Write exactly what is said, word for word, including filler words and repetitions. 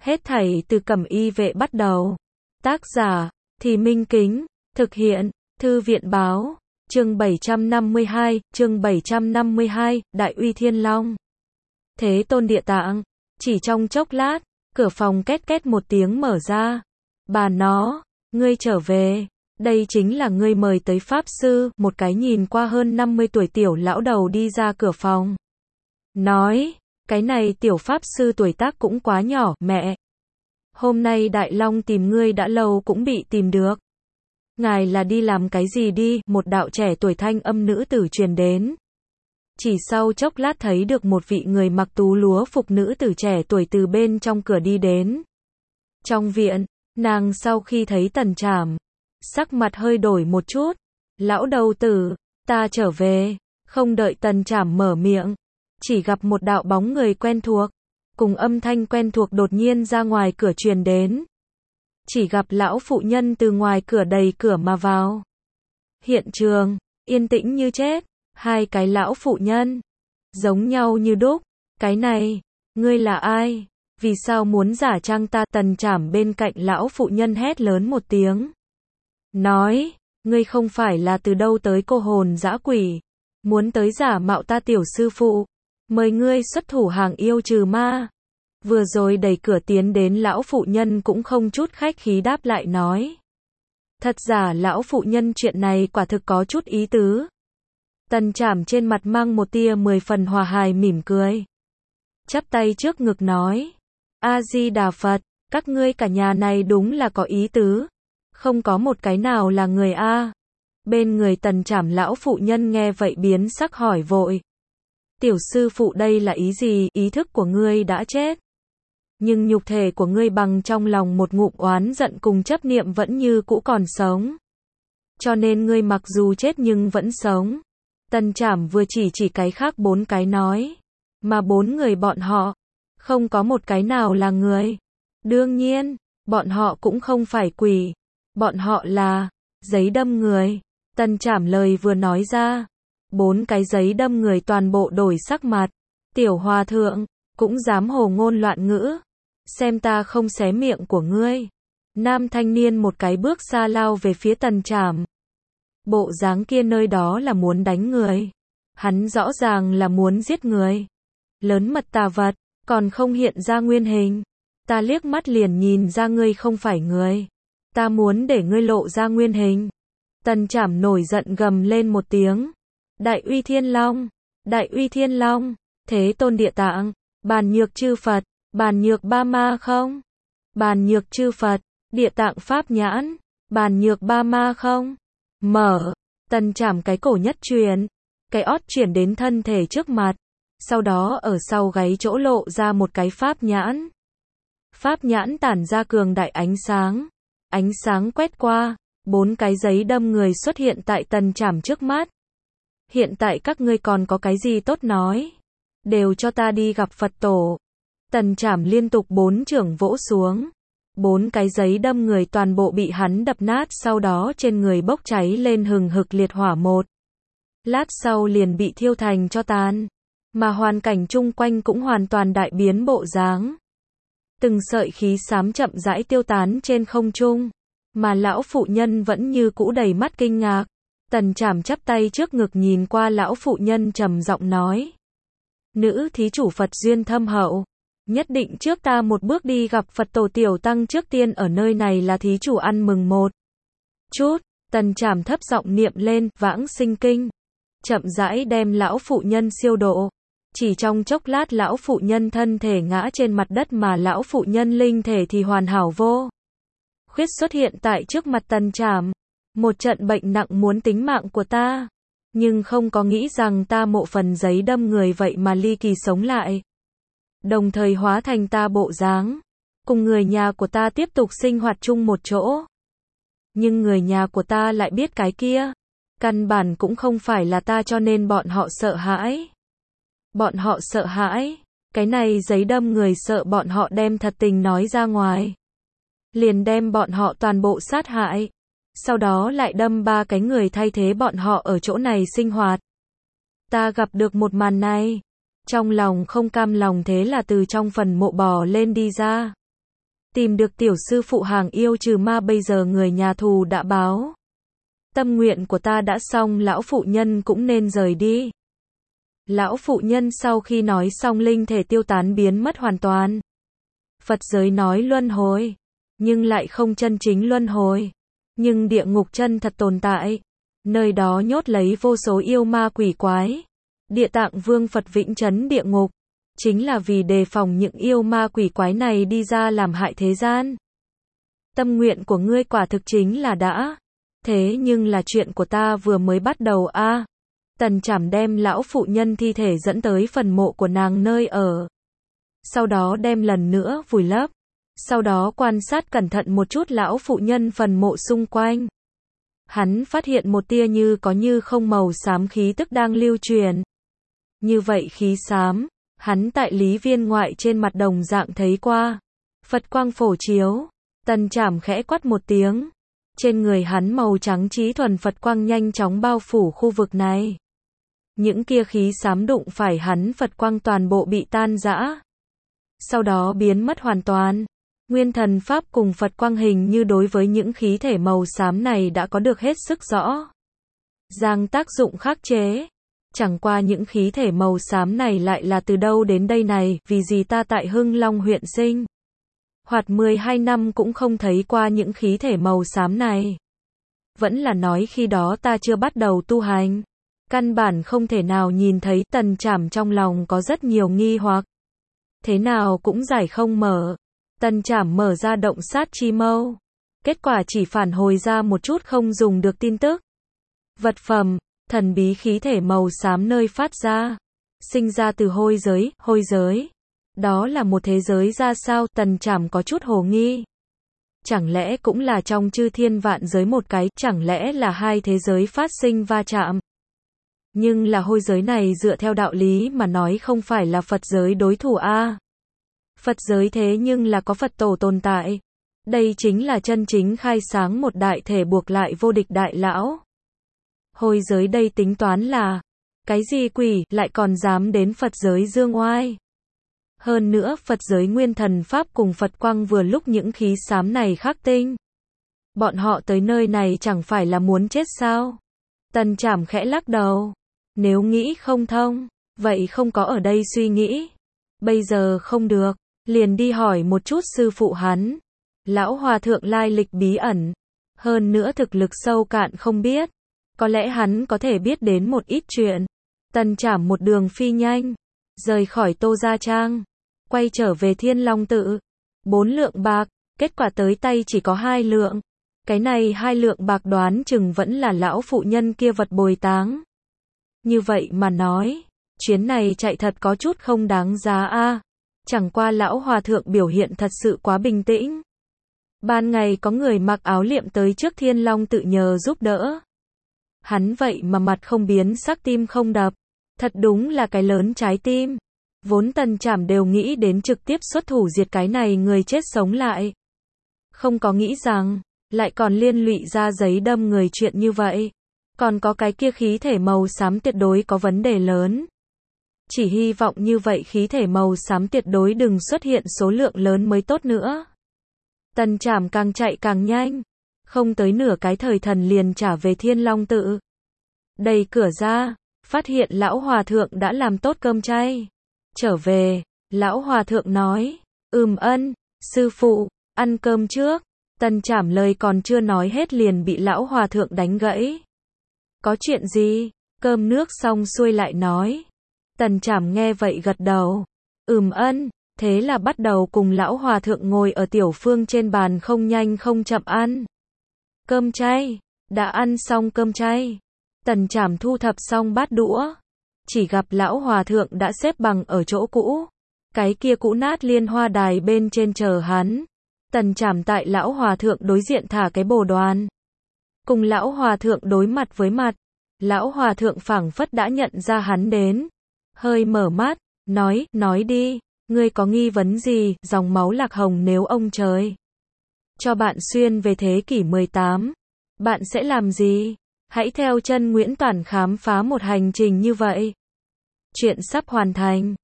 Hết thảy từ Cẩm Y Vệ bắt đầu. Tác giả, Thì Minh Kính, thực hiện, Thư viện báo, chương bảy trăm năm mươi hai, chương bảy trăm năm mươi hai, Đại Uy Thiên Long. Thế Tôn Địa Tạng, chỉ trong chốc lát, cửa phòng két két một tiếng mở ra. Bà nó, ngươi trở về, đây chính là ngươi mời tới Pháp Sư, một cái nhìn qua hơn năm mươi tuổi tiểu lão đầu đi ra cửa phòng. Nói, cái này tiểu Pháp Sư tuổi tác cũng quá nhỏ, mẹ. Hôm nay Đại Long tìm ngươi đã lâu cũng bị tìm được. Ngài là đi làm cái gì đi, một đạo trẻ tuổi thanh âm nữ tử truyền đến. Chỉ sau chốc lát thấy được một vị người mặc tú lúa phục nữ tử trẻ tuổi từ bên trong cửa đi đến. Trong viện, nàng sau khi thấy Tần Trảm, sắc mặt hơi đổi một chút. Lão đầu tử, ta trở về, không đợi Tần Trảm mở miệng. Chỉ gặp một đạo bóng người quen thuộc, cùng âm thanh quen thuộc đột nhiên ra ngoài cửa truyền đến. Chỉ gặp lão phụ nhân từ ngoài cửa đẩy cửa mà vào. Hiện trường, yên tĩnh như chết, hai cái lão phụ nhân, giống nhau như đúc. Cái này, ngươi là ai? Vì sao muốn giả trang ta? Tần Trảm bên cạnh lão phụ nhân hét lớn một tiếng. Nói, ngươi không phải là từ đâu tới cô hồn dã quỷ, muốn tới giả mạo ta tiểu sư phụ, mời ngươi xuất thủ hàng yêu trừ ma. Vừa rồi đẩy cửa tiến đến lão phụ nhân cũng không chút khách khí đáp lại nói. Thật giả lão phụ nhân chuyện này quả thực có chút ý tứ. Tần Trảm trên mặt mang một tia mười phần hòa hài mỉm cười. Chắp tay trước ngực nói. A-di-đà Phật, các ngươi cả nhà này đúng là có ý tứ. Không có một cái nào là người A. Bên người Tần Trảm lão phụ nhân nghe vậy biến sắc hỏi vội. Tiểu sư phụ đây là ý gì? Ý thức của ngươi đã chết. Nhưng nhục thể của ngươi bằng trong lòng một ngụm oán giận cùng chấp niệm vẫn như cũ còn sống. Cho nên ngươi mặc dù chết nhưng vẫn sống. Tần Trảm vừa chỉ chỉ cái khác bốn cái nói. Mà bốn người bọn họ, không có một cái nào là người. Đương nhiên, bọn họ cũng không phải quỷ. Bọn họ là giấy đâm người. Tần Trảm lời vừa nói ra. Bốn cái giấy đâm người toàn bộ đổi sắc mặt. Tiểu hòa thượng, cũng dám hồ ngôn loạn ngữ. Xem ta không xé miệng của ngươi. Nam thanh niên một cái bước xa lao về phía Tần Trảm. Bộ dáng kia nơi đó là muốn đánh người. Hắn rõ ràng là muốn giết người. Lớn mật tà vật, còn không hiện ra nguyên hình. Ta liếc mắt liền nhìn ra ngươi không phải người. Ta muốn để ngươi lộ ra nguyên hình. Tần Trảm nổi giận gầm lên một tiếng. Đại Uy Thiên Long, Đại Uy Thiên Long, Thế Tôn Địa Tạng, Bàn Nhược Chư Phật, Bàn Nhược Ba Ma không? Bàn Nhược Chư Phật, Địa Tạng Pháp Nhãn, Bàn Nhược Ba Ma không? Mở, Tần Trảm cái cổ nhất truyền, cái ót chuyển đến thân thể trước mặt, sau đó ở sau gáy chỗ lộ ra một cái Pháp Nhãn. Pháp Nhãn tản ra cường đại ánh sáng, ánh sáng quét qua, bốn cái giấy đâm người xuất hiện tại Tần Trảm trước mắt. Hiện tại các ngươi còn có cái gì tốt nói? Đều cho ta đi gặp Phật tổ. Tần Trảm liên tục bốn chưởng vỗ xuống. Bốn cái giấy đâm người toàn bộ bị hắn đập nát, sau đó trên người bốc cháy lên hừng hực liệt hỏa một. Lát sau liền bị thiêu thành tro tàn. Mà hoàn cảnh chung quanh cũng hoàn toàn đại biến bộ dáng. Từng sợi khí xám chậm rãi tiêu tán trên không trung. Mà lão phụ nhân vẫn như cũ đầy mắt kinh ngạc. Tần Trảm chắp tay trước ngực nhìn qua lão phụ nhân trầm giọng nói. Nữ thí chủ Phật duyên thâm hậu. Nhất định trước ta một bước đi gặp Phật tổ tiểu tăng trước tiên ở nơi này là thí chủ ăn mừng một chút. Tần Trảm thấp giọng niệm lên vãng sinh kinh. Chậm rãi đem lão phụ nhân siêu độ. Chỉ trong chốc lát lão phụ nhân thân thể ngã trên mặt đất mà lão phụ nhân linh thể thì hoàn hảo vô khuyết xuất hiện tại trước mặt Tần Trảm. Một trận bệnh nặng muốn tính mạng của ta. Nhưng không có nghĩ rằng ta mộ phần giấy đâm người vậy mà ly kỳ sống lại. Đồng thời hóa thành ta bộ dáng. Cùng người nhà của ta tiếp tục sinh hoạt chung một chỗ. Nhưng người nhà của ta lại biết cái kia. Căn bản cũng không phải là ta cho nên bọn họ sợ hãi. Bọn họ sợ hãi. Cái này giấy đâm người sợ bọn họ đem thật tình nói ra ngoài. Liền đem bọn họ toàn bộ sát hại. Sau đó lại đâm ba cái người thay thế bọn họ ở chỗ này sinh hoạt. Ta gặp được một màn này. Trong lòng không cam lòng thế là từ trong phần mộ bò lên đi ra. Tìm được tiểu sư phụ hàng yêu trừ ma, bây giờ người nhà thù đã báo. Tâm nguyện của ta đã xong, lão phụ nhân cũng nên rời đi. Lão phụ nhân sau khi nói xong linh thể tiêu tán biến mất hoàn toàn. Phật giới nói luân hồi, nhưng lại không chân chính luân hồi. Nhưng địa ngục chân thật tồn tại. Nơi đó nhốt lấy vô số yêu ma quỷ quái. Địa Tạng Vương Phật vĩnh trấn địa ngục, chính là vì đề phòng những yêu ma quỷ quái này đi ra làm hại thế gian. Tâm nguyện của ngươi quả thực chính là đã. Thế nhưng là chuyện của ta vừa mới bắt đầu a. À, Tần Trảm đem lão phụ nhân thi thể dẫn tới phần mộ của nàng nơi ở. Sau đó đem lần nữa vùi lấp. Sau đó quan sát cẩn thận một chút lão phụ nhân phần mộ xung quanh. Hắn phát hiện một tia như có như không màu xám khí tức đang lưu truyền. Như vậy khí xám, hắn tại Lý Viên Ngoại trên mặt đồng dạng thấy qua. Phật quang phổ chiếu, Tần Trảm khẽ quát một tiếng. Trên người hắn màu trắng trí thuần Phật quang nhanh chóng bao phủ khu vực này. Những kia khí xám đụng phải hắn Phật quang toàn bộ bị tan rã. Sau đó biến mất hoàn toàn. Nguyên thần Pháp cùng Phật quang hình như đối với những khí thể màu xám này đã có được hết sức rõ ràng tác dụng khắc chế. Chẳng qua những khí thể màu xám này lại là từ đâu đến đây này, vì gì ta tại Hưng Long huyện sinh hoạt mười hai năm cũng không thấy qua những khí thể màu xám này. Vẫn là nói khi đó ta chưa bắt đầu tu hành, căn bản không thể nào nhìn thấy. Tần Trảm trong lòng có rất nhiều nghi hoặc, thế nào cũng giải không mở. Tần Trảm mở ra động sát chi mâu, kết quả chỉ phản hồi ra một chút không dùng được tin tức. Vật phẩm, thần bí khí thể màu xám nơi phát ra, sinh ra từ hôi giới, hôi giới. Đó là một thế giới ra sao? Tần Trảm có chút hồ nghi. Chẳng lẽ cũng là trong chư thiên vạn giới một cái, chẳng lẽ là hai thế giới phát sinh va chạm? Nhưng là hôi giới này dựa theo đạo lý mà nói không phải là Phật giới đối thủ a. À, Phật giới thế nhưng là có Phật tổ tồn tại. Đây chính là chân chính khai sáng một đại thể buộc lại vô địch đại lão. Hôi giới đây tính toán là cái gì quỷ, lại còn dám đến Phật giới dương oai. Hơn nữa Phật giới nguyên thần Pháp cùng Phật quang vừa lúc những khí xám này khắc tinh. Bọn họ tới nơi này chẳng phải là muốn chết sao? Tần Trảm khẽ lắc đầu. Nếu nghĩ không thông, vậy không có ở đây suy nghĩ. Bây giờ không được, liền đi hỏi một chút sư phụ hắn. Lão hòa thượng lai lịch bí ẩn, hơn nữa thực lực sâu cạn không biết. Có lẽ hắn có thể biết đến một ít chuyện. Tần Trảm một đường phi nhanh, rời khỏi Tô Gia Trang, quay trở về Thiên Long Tự. Bốn lượng bạc, kết quả tới tay chỉ có hai lượng. Cái này hai lượng bạc đoán chừng vẫn là lão phụ nhân kia vật bồi táng. Như vậy mà nói, chuyến này chạy thật có chút không đáng giá a. À, chẳng qua lão hòa thượng biểu hiện thật sự quá bình tĩnh. Ban ngày có người mặc áo liệm tới trước Thiên Long Tự nhờ giúp đỡ. Hắn vậy mà mặt không biến sắc, tim không đập. Thật đúng là cái lớn trái tim. Vốn Tần Trảm đều nghĩ đến trực tiếp xuất thủ diệt cái này người chết sống lại. Không có nghĩ rằng, lại còn liên lụy ra giấy đâm người chuyện như vậy. Còn có cái kia khí thể màu xám tuyệt đối có vấn đề lớn. Chỉ hy vọng như vậy khí thể màu xám tuyệt đối đừng xuất hiện số lượng lớn mới tốt nữa. Tần Trảm càng chạy càng nhanh. Không tới nửa cái thời thần liền trả về Thiên Long Tự. Đẩy cửa ra, phát hiện lão hòa thượng đã làm tốt cơm chay. Trở về, lão hòa thượng nói, ừm ân, sư phụ, ăn cơm trước. Tần Trảm lời còn chưa nói hết liền bị lão hòa thượng đánh gãy. Có chuyện gì? Cơm nước xong xuôi lại nói. Tần Trảm nghe vậy gật đầu. Ừm ân, thế là bắt đầu cùng lão hòa thượng ngồi ở tiểu phương trên bàn không nhanh không chậm ăn. Cơm chay, đã ăn xong cơm chay. Tần Trảm thu thập xong bát đũa. Chỉ gặp lão hòa thượng đã xếp bằng ở chỗ cũ. Cái kia cũ nát liên hoa đài bên trên chờ hắn. Tần Trảm tại lão hòa thượng đối diện thả cái bồ đoàn. Cùng lão hòa thượng đối mặt với mặt. Lão hòa thượng phảng phất đã nhận ra hắn đến. Hơi mở mắt, nói, nói đi, ngươi có nghi vấn gì? Dòng máu lạc hồng nếu ông trời cho bạn xuyên về thế kỷ mười tám, bạn sẽ làm gì? Hãy theo chân Nguyễn Toản khám phá một hành trình như vậy. Chuyện sắp hoàn thành.